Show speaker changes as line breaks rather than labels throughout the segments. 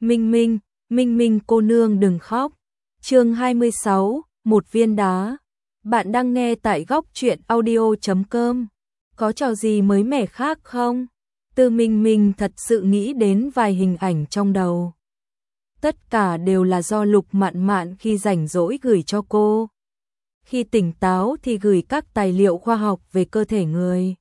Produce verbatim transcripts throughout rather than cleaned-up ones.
Minh Minh, Minh Minh cô nương đừng khóc. Chương hai mươi sáu, một viên đá. Bạn đang nghe tại góc truyện audio chấm com. Có trò gì mới mẻ khác không? Tư Minh Minh thật sự nghĩ đến vài hình ảnh trong đầu. Tất cả đều là do Lục Mạn Mạn khi rảnh rỗi gửi cho cô. Khi tỉnh táo thì gửi các tài liệu khoa học về cơ thể người.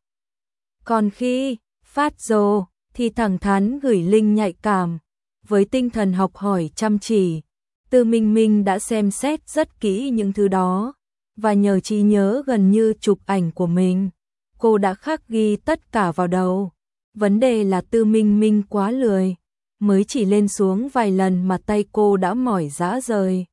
Còn khi phát rồ thì thẳng thắn gửi link nhạy cảm. Với tinh thần học hỏi chăm chỉ, Tư Minh Minh đã xem xét rất kỹ những thứ đó, và nhờ trí nhớ gần như chụp ảnh của mình, cô đã khắc ghi tất cả vào đầu. Vấn đề là Tư Minh Minh quá lười, mới chỉ lên xuống vài lần mà tay cô đã mỏi rã rời.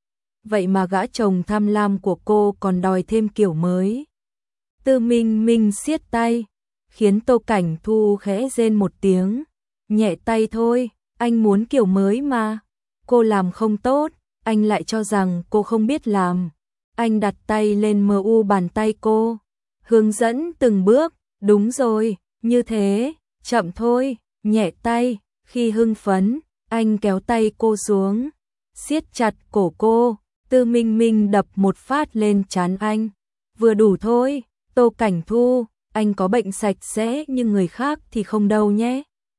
Vậy mà gã chồng tham lam của cô còn đòi thêm kiểu mới. Tư Minh Minh siết tay, khiến Tô Cảnh Thu khẽ rên một tiếng. Nhẹ tay thôi, anh muốn kiểu mới mà. Cô làm không tốt, anh lại cho rằng cô không biết làm. Anh đặt tay lên mờ u bàn tay cô, hướng dẫn từng bước. Đúng rồi, như thế, chậm thôi, nhẹ tay. Khi hưng phấn, anh kéo tay cô xuống, siết chặt cổ cô. Tư Minh Minh đập một phát lên trán anh. Vừa đủ thôi, Tô Cảnh Thu, anh có bệnh sạch sẽ nhưng người khác thì không đâu nhé.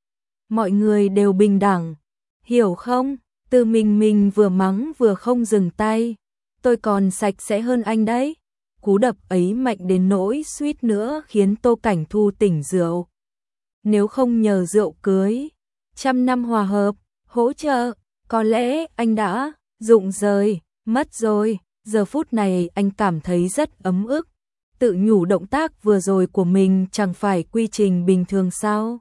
Mọi người đều bình đẳng, hiểu không? Tư Minh Minh vừa mắng vừa không dừng tay. Tôi còn sạch sẽ hơn anh đấy. Cú đập ấy mạnh đến nỗi suýt nữa khiến Tô Cảnh Thu tỉnh rượu. Nếu không nhờ rượu cưới, trăm năm hòa hợp, hỗ trợ, có lẽ anh đã rụng rời, mất rồi. Giờ phút này anh cảm thấy rất ấm ức. Tự nhủ động tác vừa rồi của mình chẳng phải quy trình bình thường sao?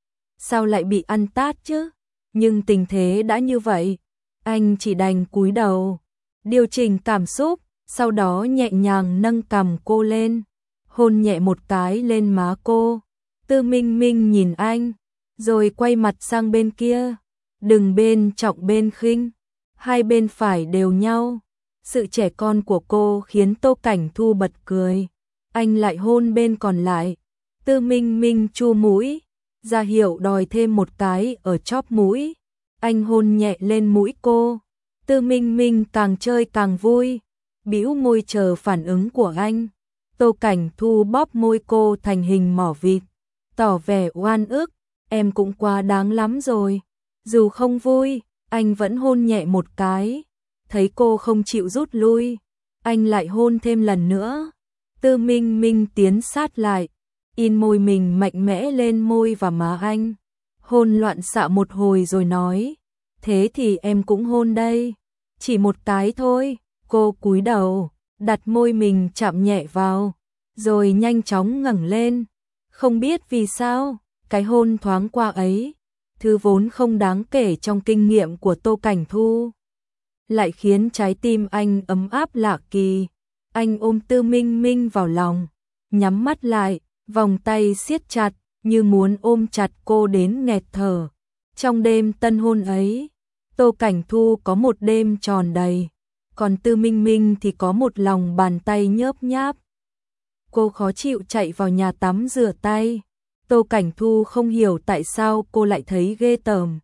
Sao lại bị ăn tát chứ? Nhưng tình thế đã như vậy, anh chỉ đành cúi đầu, điều chỉnh cảm xúc, sau đó nhẹ nhàng nâng cằm cô lên, hôn nhẹ một cái lên má cô. Tư Minh Minh nhìn anh, rồi quay mặt sang bên kia. Đừng bên trọng bên khinh, hai bên phải đều nhau. Sự trẻ con của cô khiến Tô Cảnh Thu bật cười. Anh lại hôn bên còn lại. Tư Minh Minh chu mũi, ra hiệu đòi thêm một cái ở chóp mũi. Anh hôn nhẹ lên mũi cô. Tư Minh Minh càng chơi càng vui, bĩu môi chờ phản ứng của anh. Tô Cảnh Thu bóp môi cô thành hình mỏ vịt, tỏ vẻ oan ức. Em cũng quá đáng lắm rồi. Dù không vui, anh vẫn hôn nhẹ một cái. Thấy cô không chịu rút lui, anh lại hôn thêm lần nữa. Tư Minh Minh tiến sát lại, in môi mình mạnh mẽ lên môi và má anh. Hôn loạn xạ một hồi rồi nói, thế thì em cũng hôn đây. Chỉ một cái thôi. Cô cúi đầu, đặt môi mình chạm nhẹ vào, rồi nhanh chóng ngẩng lên. Không biết vì sao, cái hôn thoáng qua ấy, thứ vốn không đáng kể trong kinh nghiệm của Tô Cảnh Thu, lại khiến trái tim anh ấm áp lạ kỳ. Anh ôm Tư Minh Minh vào lòng, nhắm mắt lại, vòng tay siết chặt, như muốn ôm chặt cô đến nghẹt thở. Trong đêm tân hôn ấy, Tô Cảnh Thu có một đêm tròn đầy, còn Tư Minh Minh thì có một lòng bàn tay nhớp nháp. Cô khó chịu chạy vào nhà tắm rửa tay. Tô Cảnh Thu không hiểu tại sao cô lại thấy ghê tởm.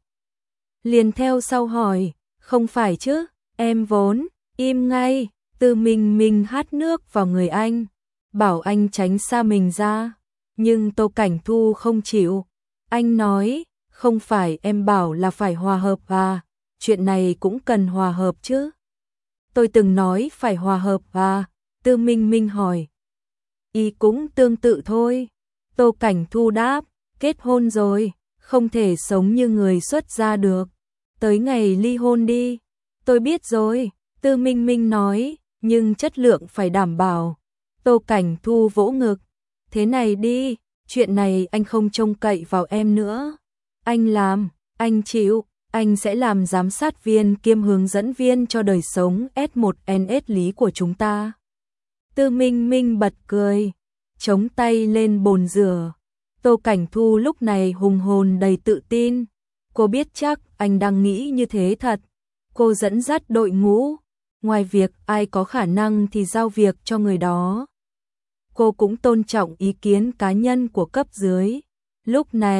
Liền theo sau hỏi, không phải chứ, em vốn, im ngay. Tư Minh Minh hắt nước vào người anh, bảo anh tránh xa mình ra. Nhưng Tô Cảnh Thu không chịu. Anh nói, không phải em bảo là phải hòa hợp à, chuyện này cũng cần hòa hợp chứ. Tôi từng nói phải hòa hợp à, Tư Minh Minh hỏi. Ý cũng tương tự thôi. Tô Cảnh Thu đáp, kết hôn rồi, không thể sống như người xuất gia được. Tới ngày ly hôn đi. Tôi biết rồi, Tư Minh Minh nói, nhưng chất lượng phải đảm bảo. Tô Cảnh Thu vỗ ngực, thế này đi, chuyện này anh không trông cậy vào em nữa. Anh làm, anh chịu, anh sẽ làm giám sát viên kiêm hướng dẫn viên cho đời sống S một N S lý của chúng ta. Tư Minh Minh bật cười, chống tay lên bồn rửa. Tô Cảnh Thu lúc này hùng hồn đầy tự tin. Cô biết chắc anh đang nghĩ như thế thật. Cô dẫn dắt đội ngũ, ngoài việc ai có khả năng thì giao việc cho người đó. Cô cũng tôn trọng ý kiến cá nhân của cấp dưới. Lúc này,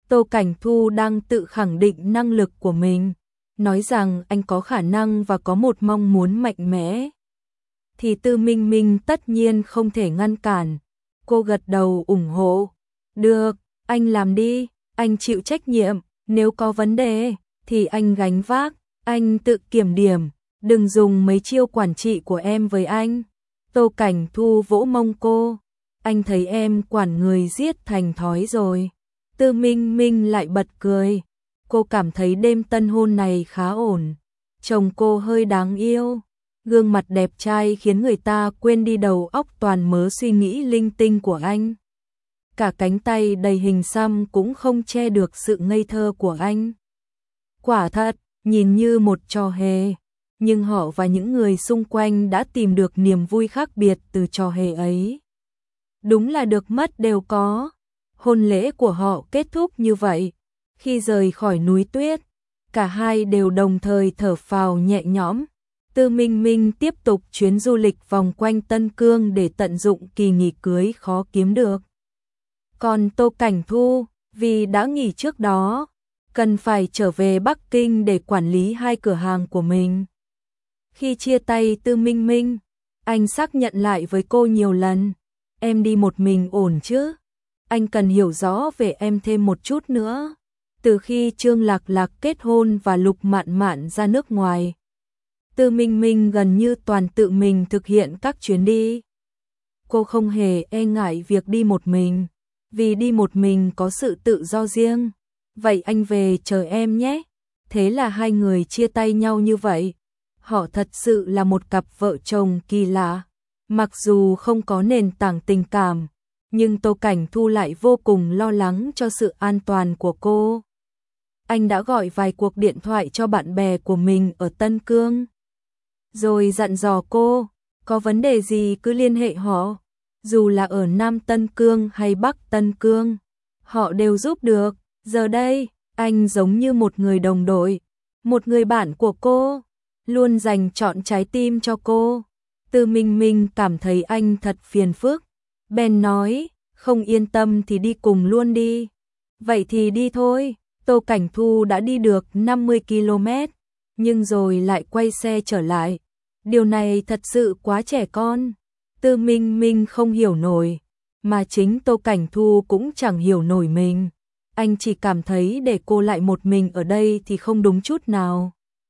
Tô Cảnh Thu đang tự khẳng định năng lực của mình, nói rằng anh có khả năng và có một mong muốn mạnh mẽ. Thì Tư Minh Minh tất nhiên không thể ngăn cản. Cô gật đầu ủng hộ. Được, anh làm đi, anh chịu trách nhiệm, nếu có vấn đề thì anh gánh vác, anh tự kiểm điểm, đừng dùng mấy chiêu quản trị của em với anh. Tô Cảnh Thu vỗ mông cô, anh thấy em quản người giết thành thói rồi. Tư Minh Minh lại bật cười, cô cảm thấy đêm tân hôn này khá ổn. Chồng cô hơi đáng yêu, gương mặt đẹp trai khiến người ta quên đi đầu óc toàn mớ suy nghĩ linh tinh của anh. Cả cánh tay đầy hình xăm cũng không che được sự ngây thơ của anh. Quả thật, nhìn như một trò hề, nhưng họ và những người xung quanh đã tìm được niềm vui khác biệt từ trò hề ấy. Đúng là được mất đều có. Hôn lễ của họ kết thúc như vậy. Khi rời khỏi núi tuyết, cả hai đều đồng thời thở phào nhẹ nhõm. Tư Minh Minh tiếp tục chuyến du lịch vòng quanh Tân Cương để tận dụng kỳ nghỉ cưới khó kiếm được. Còn Tô Cảnh Thu, vì đã nghỉ trước đó, cần phải trở về Bắc Kinh để quản lý hai cửa hàng của mình. Khi chia tay Tư Minh Minh, anh xác nhận lại với cô nhiều lần, em đi một mình ổn chứ? Anh cần hiểu rõ về em thêm một chút nữa. Từ khi Trương Lạc Lạc kết hôn và Lục Mạn Mạn ra nước ngoài, Tư Minh Minh gần như toàn tự mình thực hiện các chuyến đi. Cô không hề e ngại việc đi một mình, vì đi một mình có sự tự do riêng. Vậy anh về chờ em nhé. Thế là hai người chia tay nhau như vậy. Họ thật sự là một cặp vợ chồng kỳ lạ. Mặc dù không có nền tảng tình cảm, nhưng Tô Cảnh Thu lại vô cùng lo lắng cho sự an toàn của cô. Anh đã gọi vài cuộc điện thoại cho bạn bè của mình ở Tân Cương, rồi dặn dò cô, có vấn đề gì cứ liên hệ họ, dù là ở Nam Tân Cương hay Bắc Tân Cương, họ đều giúp được. Giờ đây, anh giống như một người đồng đội, một người bạn của cô, luôn dành trọn trái tim cho cô. Tư Minh Minh cảm thấy anh thật phiền phức, bèn nói, không yên tâm thì đi cùng luôn đi. Vậy thì đi thôi. Tô Cảnh Thu đã đi được năm mươi ki lô mét, nhưng rồi lại quay xe trở lại. Điều này thật sự quá trẻ con. Tư Minh Minh không hiểu nổi, mà chính Tô Cảnh Thu cũng chẳng hiểu nổi mình. Anh chỉ cảm thấy để cô lại một mình ở đây thì không đúng chút nào.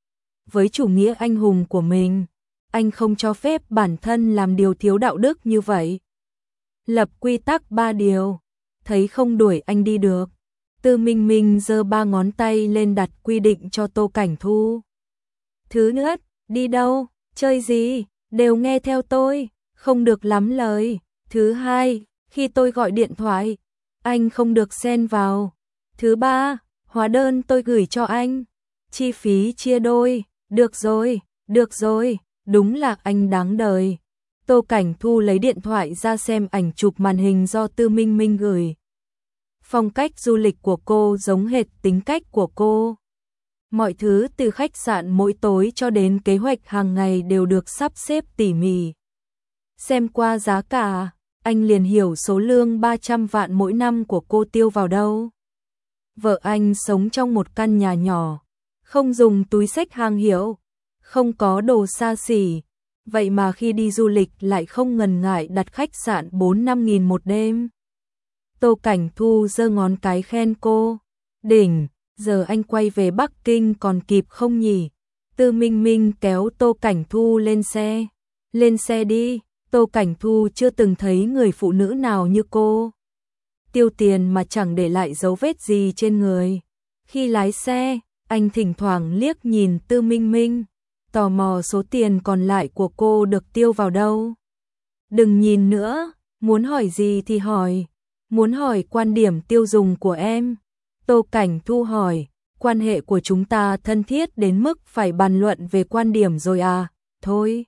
Với chủ nghĩa anh hùng của mình, anh không cho phép bản thân làm điều thiếu đạo đức như vậy. Lập quy tắc ba điều, thấy không đuổi anh đi được. Tư Minh Minh giơ ba ngón tay lên đặt quy định cho Tô Cảnh Thu. Thứ nhất, đi đâu, chơi gì, đều nghe theo tôi, không được lắm lời. Thứ hai, khi tôi gọi điện thoại, anh không được xen vào. Thứ ba, hóa đơn tôi gửi cho anh, chi phí chia đôi. Được rồi, được rồi, đúng là anh đáng đời. Tô Cảnh Thu lấy điện thoại ra xem ảnh chụp màn hình do Tư Minh Minh gửi. Phong cách du lịch của cô giống hệt tính cách của cô. Mọi thứ từ khách sạn mỗi tối cho đến kế hoạch hàng ngày đều được sắp xếp tỉ mỉ. Xem qua giá cả, anh liền hiểu số lương ba trăm vạn mỗi năm của cô tiêu vào đâu. Vợ anh sống trong một căn nhà nhỏ, không dùng túi xách hàng hiệu, không có đồ xa xỉ. Vậy mà khi đi du lịch lại không ngần ngại đặt khách sạn bốn năm nghìn một đêm. Tô Cảnh Thu giơ ngón cái khen cô. Đỉnh, giờ anh quay về Bắc Kinh còn kịp không nhỉ? Tư Minh Minh kéo Tô Cảnh Thu lên xe. Lên xe đi. Tô Cảnh Thu chưa từng thấy người phụ nữ nào như cô. Tiêu tiền mà chẳng để lại dấu vết gì trên người. Khi lái xe, anh thỉnh thoảng liếc nhìn Tư Minh Minh, tò mò số tiền còn lại của cô được tiêu vào đâu. Đừng nhìn nữa, muốn hỏi gì thì hỏi. Muốn hỏi quan điểm tiêu dùng của em. Tô Cảnh Thu hỏi, quan hệ của chúng ta thân thiết đến mức phải bàn luận về quan điểm rồi à? Thôi.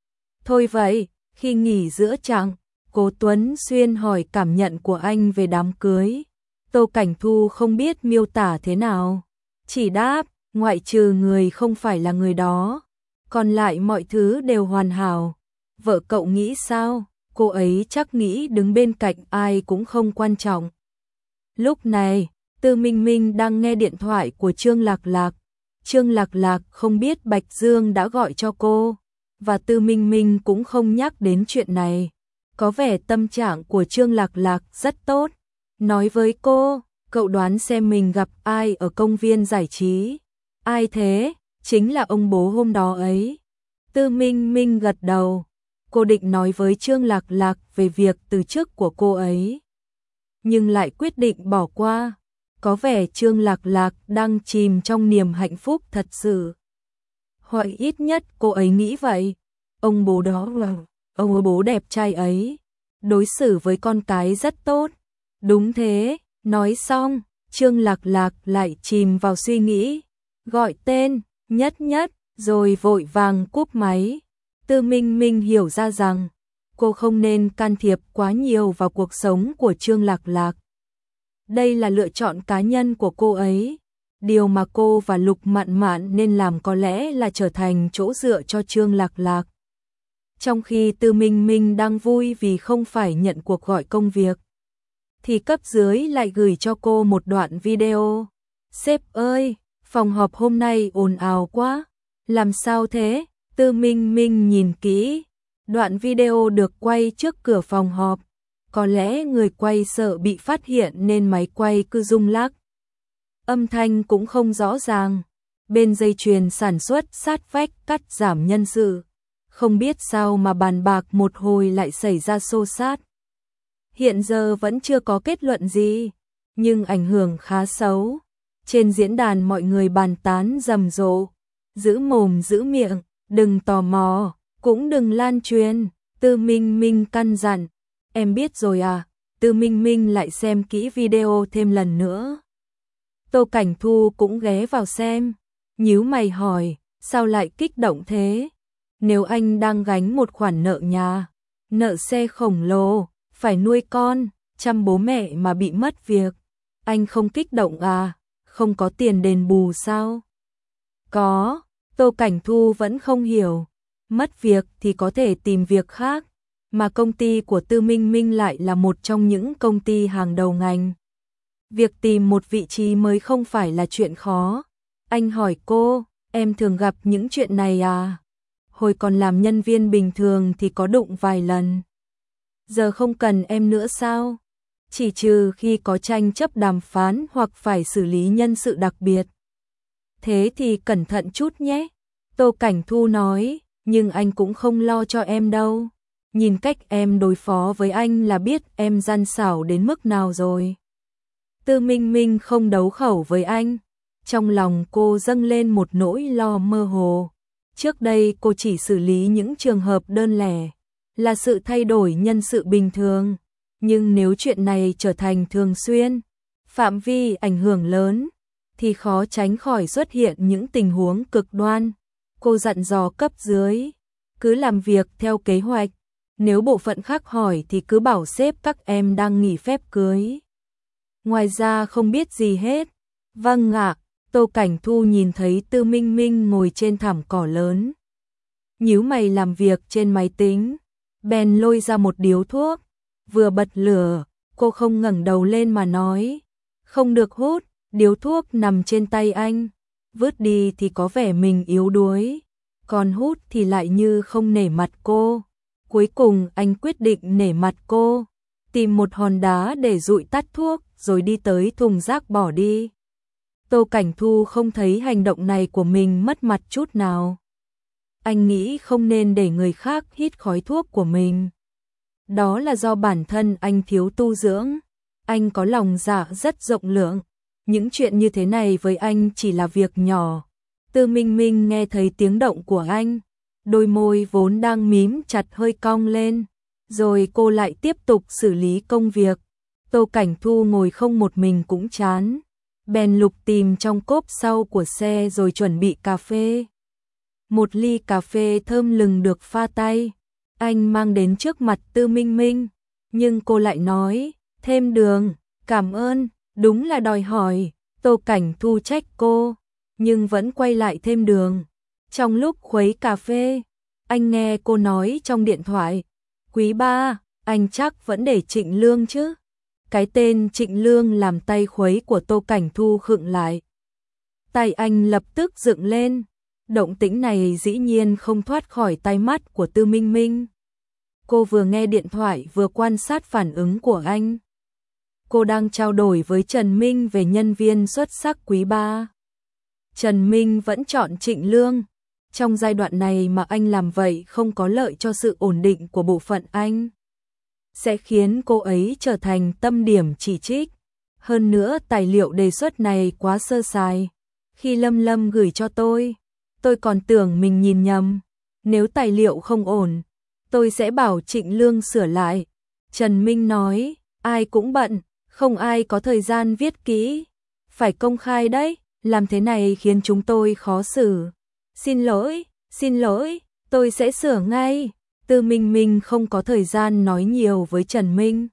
Thôi vậy, khi nghỉ giữa chặng, Cố Tuấn Xuyên hỏi cảm nhận của anh về đám cưới. Tô Cảnh Thu không biết miêu tả thế nào. Chỉ đáp, ngoại trừ người không phải là người đó, còn lại mọi thứ đều hoàn hảo. Vợ cậu nghĩ sao? Cô ấy chắc nghĩ đứng bên cạnh ai cũng không quan trọng. Lúc này, Tư Tư Minh Minh đang nghe điện thoại của Trương Lạc Lạc. Trương Lạc Lạc không biết Bạch Dương đã gọi cho cô, và Tư Minh Minh cũng không nhắc đến chuyện này. Có vẻ tâm trạng của Trương Lạc Lạc rất tốt. Nói với cô, cậu đoán xem mình gặp ai ở công viên giải trí. Ai thế? Chính là ông bố hôm đó ấy. Tư Minh Minh gật đầu. Cô định nói với Trương Lạc Lạc về việc từ chức của cô ấy, nhưng lại quyết định bỏ qua. Có vẻ Trương Lạc Lạc đang chìm trong niềm hạnh phúc thật sự. Hoặc ít nhất cô ấy nghĩ vậy. Ông bố đó là ông bố đẹp trai ấy, đối xử với con cái rất tốt. Đúng thế. Nói xong, Trương Lạc Lạc lại chìm vào suy nghĩ, gọi tên Nhất Nhất, rồi vội vàng cúp máy. Tư Minh Minh hiểu ra rằng cô không nên can thiệp quá nhiều vào cuộc sống của Trương Lạc Lạc. Đây là lựa chọn cá nhân của cô ấy. Điều mà cô và Lục Mạn Mạn nên làm có lẽ là trở thành chỗ dựa cho Trương Lạc Lạc. Trong khi Tư Minh Minh đang vui vì không phải nhận cuộc gọi công việc, thì cấp dưới lại gửi cho cô một đoạn video. Sếp ơi, phòng họp hôm nay ồn ào quá. Làm sao thế? Tư Minh Minh nhìn kỹ. Đoạn video được quay trước cửa phòng họp. Có lẽ người quay sợ bị phát hiện nên máy quay cứ rung lắc. Âm thanh cũng không rõ ràng. Bên dây chuyền sản xuất sát vách cắt giảm nhân sự. Không biết sao mà bàn bạc một hồi lại xảy ra xô xát. Hiện giờ vẫn chưa có kết luận gì, nhưng ảnh hưởng khá xấu. Trên diễn đàn mọi người bàn tán rầm rộ. Giữ mồm giữ miệng, đừng tò mò, cũng đừng lan truyền. Tư Minh Minh căn dặn. Em biết rồi à? Tư Minh Minh lại xem kỹ video thêm lần nữa. Tô Cảnh Thu cũng ghé vào xem. Nhíu mày hỏi, sao lại kích động thế? Nếu anh đang gánh một khoản nợ nhà, nợ xe khổng lồ, phải nuôi con, chăm bố mẹ mà bị mất việc, anh không kích động à? Không có tiền đền bù sao? Có. Tô Cảnh Thu vẫn không hiểu. Mất việc thì có thể tìm việc khác, mà công ty của Tư Minh Minh lại là một trong những công ty hàng đầu ngành. Việc tìm một vị trí mới không phải là chuyện khó. Anh hỏi cô, em thường gặp những chuyện này à? Hồi còn làm nhân viên bình thường thì có đụng vài lần. Giờ không cần em nữa sao? Chỉ trừ khi có tranh chấp đàm phán hoặc phải xử lý nhân sự đặc biệt. Thế thì cẩn thận chút nhé. Tô Cảnh Thu nói, nhưng anh cũng không lo cho em đâu. Nhìn cách em đối phó với anh là biết em gian xảo đến mức nào rồi. Tư Minh Minh không đấu khẩu với anh. Trong lòng cô dâng lên một nỗi lo mơ hồ. Trước đây cô chỉ xử lý những trường hợp đơn lẻ, là sự thay đổi nhân sự bình thường. Nhưng nếu chuyện này trở thành thường xuyên, phạm vi ảnh hưởng lớn, thì khó tránh khỏi xuất hiện những tình huống cực đoan. Cô dặn dò cấp dưới, cứ làm việc theo kế hoạch. Nếu bộ phận khác hỏi thì cứ bảo sếp các em đang nghỉ phép cưới. Ngoài ra không biết gì hết. Vâng ạ. Tô Cảnh Thu nhìn thấy Tư Minh Minh ngồi trên thảm cỏ lớn, nhíu mày làm việc trên máy tính, bèn lôi ra một điếu thuốc, vừa bật lửa, cô không ngẩng đầu lên mà nói, không được hút. Điếu thuốc nằm trên tay anh, vứt đi thì có vẻ mình yếu đuối, còn hút thì lại như không nể mặt cô. Cuối cùng anh quyết định nể mặt cô, tìm một hòn đá để dụi tắt thuốc rồi đi tới thùng rác bỏ đi. Tô Cảnh Thu không thấy hành động này của mình mất mặt chút nào. Anh nghĩ không nên để người khác hít khói thuốc của mình. Đó là do bản thân anh thiếu tu dưỡng. Anh có lòng dạ rất rộng lượng. Những chuyện như thế này với anh chỉ là việc nhỏ. Tư Minh Minh nghe thấy tiếng động của anh, đôi môi vốn đang mím chặt hơi cong lên, rồi cô lại tiếp tục xử lý công việc. Tô Cảnh Thu ngồi không một mình cũng chán, bèn lục tìm trong cốp sau của xe rồi chuẩn bị cà phê. Một ly cà phê thơm lừng được pha tay, anh mang đến trước mặt Tư Minh Minh, nhưng cô lại nói, thêm đường, cảm ơn. Đúng là đòi hỏi. Tô Cảnh Thu trách cô, nhưng vẫn quay lại thêm đường. Trong lúc khuấy cà phê, anh nghe cô nói trong điện thoại, quý ba, anh chắc vẫn để Trịnh Lương chứ? Cái tên Trịnh Lương làm tay khuấy của Tô Cảnh Thu khựng lại. Tay anh lập tức dựng lên. Động tĩnh này dĩ nhiên không thoát khỏi tai mắt của Tư Minh Minh. Cô vừa nghe điện thoại vừa quan sát phản ứng của anh. Cô đang trao đổi với Trần Minh về nhân viên xuất sắc quý ba. Trần Minh vẫn chọn Trịnh Lương. Trong giai đoạn này mà anh làm vậy không có lợi cho sự ổn định của bộ phận anh. Sẽ khiến cô ấy trở thành tâm điểm chỉ trích. Hơn nữa tài liệu đề xuất này quá sơ sài. Khi Lâm Lâm gửi cho tôi, tôi còn tưởng mình nhìn nhầm. Nếu tài liệu không ổn, tôi sẽ bảo Trịnh Lương sửa lại. Trần Minh nói, ai cũng bận, không ai có thời gian viết kỹ. Phải công khai đấy, làm thế này khiến chúng tôi khó xử. Xin lỗi, xin lỗi, tôi sẽ sửa ngay. Tư Minh Minh không có thời gian nói nhiều với Trần Minh.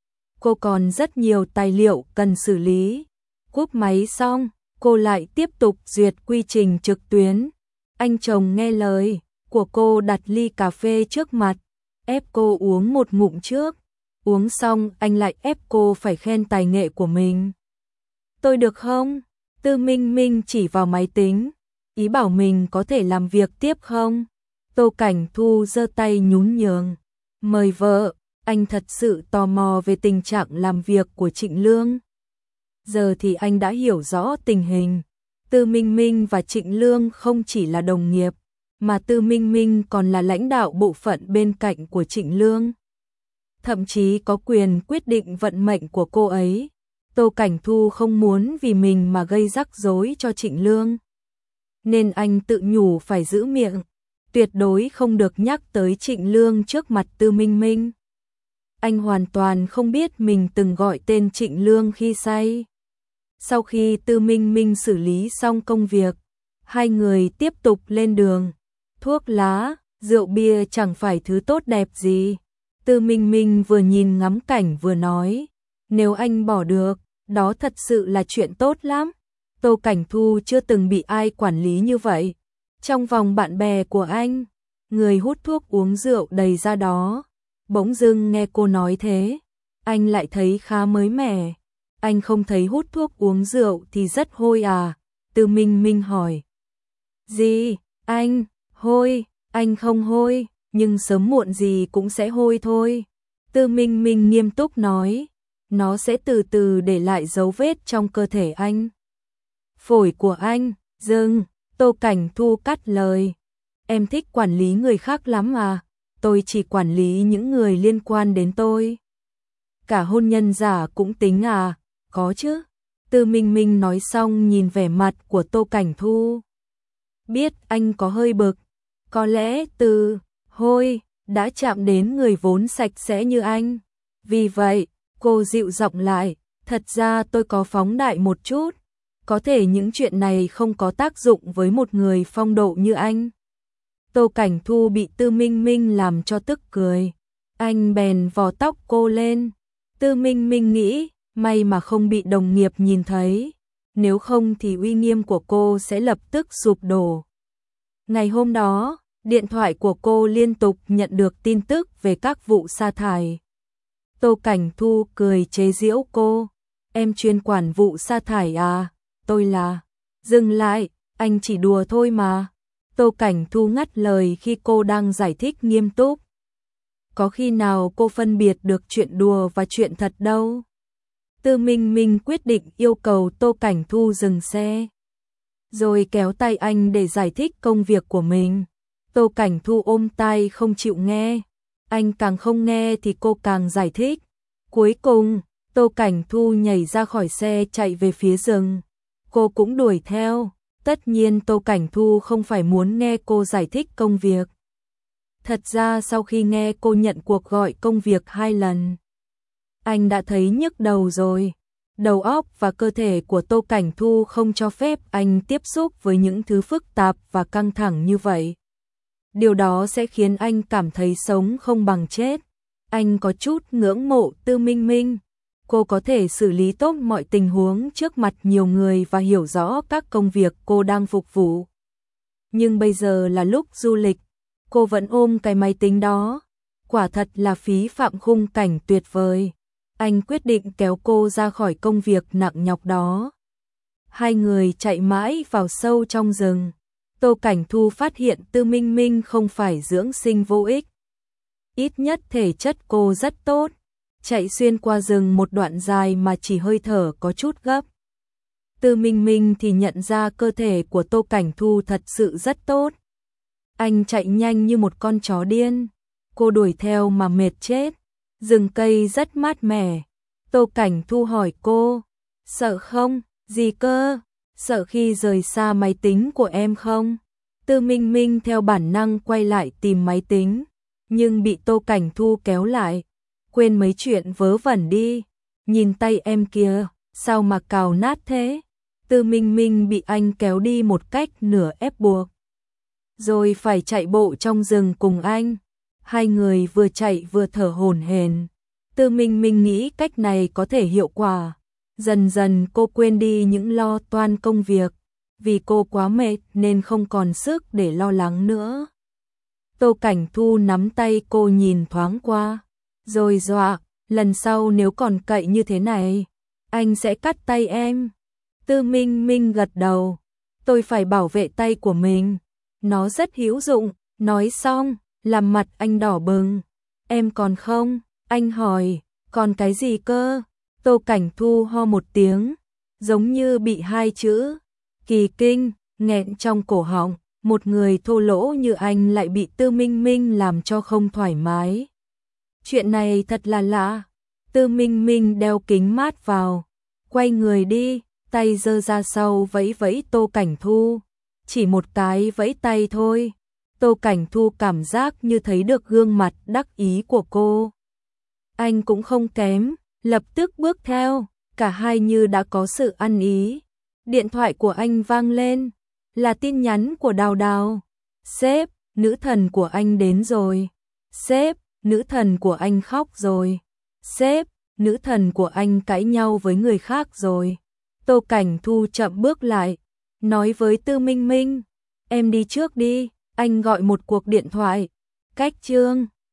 Cô còn rất nhiều tài liệu cần xử lý. Cúp máy xong, cô lại tiếp tục duyệt quy trình trực tuyến. Anh chồng nghe lời của cô, đặt ly cà phê trước mặt, ép cô uống một ngụm trước. Uống xong anh lại ép cô phải khen tài nghệ của mình. Tôi được không? Tư Minh Minh chỉ vào máy tính, ý bảo mình có thể làm việc tiếp không? Tô Cảnh Thu giơ tay nhún nhường. Mời vợ, anh thật sự tò mò về tình trạng làm việc của Trịnh Lương. Giờ thì anh đã hiểu rõ tình hình. Tư Minh Minh và Trịnh Lương không chỉ là đồng nghiệp, mà Tư Minh Minh còn là lãnh đạo bộ phận bên cạnh của Trịnh Lương. Thậm chí có quyền quyết định vận mệnh của cô ấy. Tô Cảnh Thu không muốn vì mình mà gây rắc rối cho Trịnh Lương. Nên anh tự nhủ phải giữ miệng, tuyệt đối không được nhắc tới Trịnh Lương trước mặt Tư Minh Minh. Anh hoàn toàn không biết mình từng gọi tên Trịnh Lương khi say. Sau khi Tư Minh Minh xử lý xong công việc, hai người tiếp tục lên đường. Thuốc lá, rượu bia chẳng phải thứ tốt đẹp gì. Tư Minh Minh vừa nhìn ngắm cảnh vừa nói, nếu anh bỏ được, đó thật sự là chuyện tốt lắm. Tô Cảnh Thu chưa từng bị ai quản lý như vậy. Trong vòng bạn bè của anh, người hút thuốc uống rượu đầy ra đó. Bỗng dưng nghe cô nói thế, anh lại thấy khá mới mẻ. Anh không thấy hút thuốc uống rượu thì rất hôi à? Tư Minh Minh hỏi. Gì? Anh, hôi, anh không hôi, nhưng sớm muộn gì cũng sẽ hôi thôi. Tư Minh Minh nghiêm túc nói, nó sẽ từ từ để lại dấu vết trong cơ thể anh. Phổi của anh, dừng, Tô Cảnh Thu cắt lời. Em thích quản lý người khác lắm à? Tôi chỉ quản lý những người liên quan đến tôi. Cả hôn nhân giả cũng tính à? Có chứ. Tư Minh Minh nói xong nhìn vẻ mặt của Tô Cảnh Thu. Biết anh có hơi bực. Có lẽ từ hôi đã chạm đến người vốn sạch sẽ như anh. Vì vậy, cô dịu giọng lại. Thật ra tôi có phóng đại một chút. Có thể những chuyện này không có tác dụng với một người phong độ như anh. Tô Cảnh Thu bị Tư Minh Minh làm cho tức cười. Anh bèn vò tóc cô lên. Tư Minh Minh nghĩ, may mà không bị đồng nghiệp nhìn thấy. Nếu không thì uy nghiêm của cô sẽ lập tức sụp đổ. Ngày hôm đó, điện thoại của cô liên tục nhận được tin tức về các vụ sa thải. Tô Cảnh Thu cười chế giễu cô. Em chuyên quản vụ sa thải à? Tôi là... Dừng lại, anh chỉ đùa thôi mà. Tô Cảnh Thu ngắt lời khi cô đang giải thích nghiêm túc. Có khi nào cô phân biệt được chuyện đùa và chuyện thật đâu. Tư Minh Minh quyết định yêu cầu Tô Cảnh Thu dừng xe. Rồi kéo tay anh để giải thích công việc của mình. Tô Cảnh Thu ôm tay không chịu nghe. Anh càng không nghe thì cô càng giải thích. Cuối cùng, Tô Cảnh Thu nhảy ra khỏi xe chạy về phía rừng. Cô cũng đuổi theo. Tất nhiên Tô Cảnh Thu không phải muốn nghe cô giải thích công việc. Thật ra sau khi nghe cô nhận cuộc gọi công việc hai lần, anh đã thấy nhức đầu rồi. Đầu óc và cơ thể của Tô Cảnh Thu không cho phép anh tiếp xúc với những thứ phức tạp và căng thẳng như vậy. Điều đó sẽ khiến anh cảm thấy sống không bằng chết. Anh có chút ngưỡng mộ Tư Minh Minh. Cô có thể xử lý tốt mọi tình huống trước mặt nhiều người và hiểu rõ các công việc cô đang phục vụ. Nhưng bây giờ là lúc du lịch, cô vẫn ôm cái máy tính đó. Quả thật là phí phạm khung cảnh tuyệt vời. Anh quyết định kéo cô ra khỏi công việc nặng nhọc đó. Hai người chạy mãi vào sâu trong rừng. Tô Cảnh Thu phát hiện Tư Minh Minh không phải dưỡng sinh vô ích. Ít nhất thể chất cô rất tốt. Chạy xuyên qua rừng một đoạn dài mà chỉ hơi thở có chút gấp. Tư Minh Minh thì nhận ra cơ thể của Tô Cảnh Thu thật sự rất tốt. Anh chạy nhanh như một con chó điên. Cô đuổi theo mà mệt chết. Rừng cây rất mát mẻ. Tô Cảnh Thu hỏi cô, sợ không? Gì cơ? Sợ khi rời xa máy tính của em không? Tư Minh Minh theo bản năng quay lại tìm máy tính, nhưng bị Tô Cảnh Thu kéo lại. Quên mấy chuyện vớ vẩn đi. Nhìn tay em kìa, sao mà cào nát thế? Tư Minh Minh bị anh kéo đi một cách nửa ép buộc. Rồi phải chạy bộ trong rừng cùng anh. Hai người vừa chạy vừa thở hổn hển. Tư Minh Minh nghĩ cách này có thể hiệu quả. Dần dần cô quên đi những lo toan công việc. Vì cô quá mệt nên không còn sức để lo lắng nữa. Tô Cảnh Thu nắm tay cô nhìn thoáng qua. Rồi dọa, lần sau nếu còn cậy như thế này, anh sẽ cắt tay em. Tư Minh Minh gật đầu. Tôi phải bảo vệ tay của mình. Nó rất hữu dụng. Nói xong, làm mặt anh đỏ bừng. Em còn không? Anh hỏi, còn cái gì cơ? Tô Cảnh Thu ho một tiếng, giống như bị hai chữ kỳ kinh nghẹn trong cổ họng. Một người thô lỗ như anh lại bị Tư Minh Minh làm cho không thoải mái. Chuyện này thật là lạ. Tư Minh Minh đeo kính mát vào, quay người đi, tay giơ ra sau vẫy vẫy Tô Cảnh Thu. Chỉ một cái vẫy tay thôi. Tô Cảnh Thu cảm giác như thấy được gương mặt đắc ý của cô. Anh cũng không kém, lập tức bước theo, cả hai như đã có sự ăn ý. Điện thoại của anh vang lên, là tin nhắn của Đào Đào. Sếp, nữ thần của anh đến rồi. Sếp, nữ thần của anh khóc rồi. Sếp, nữ thần của anh cãi nhau với người khác rồi. Tô Cảnh Thu chậm bước lại, nói với Tư Minh Minh, em đi trước đi, anh gọi một cuộc điện thoại. Cách chương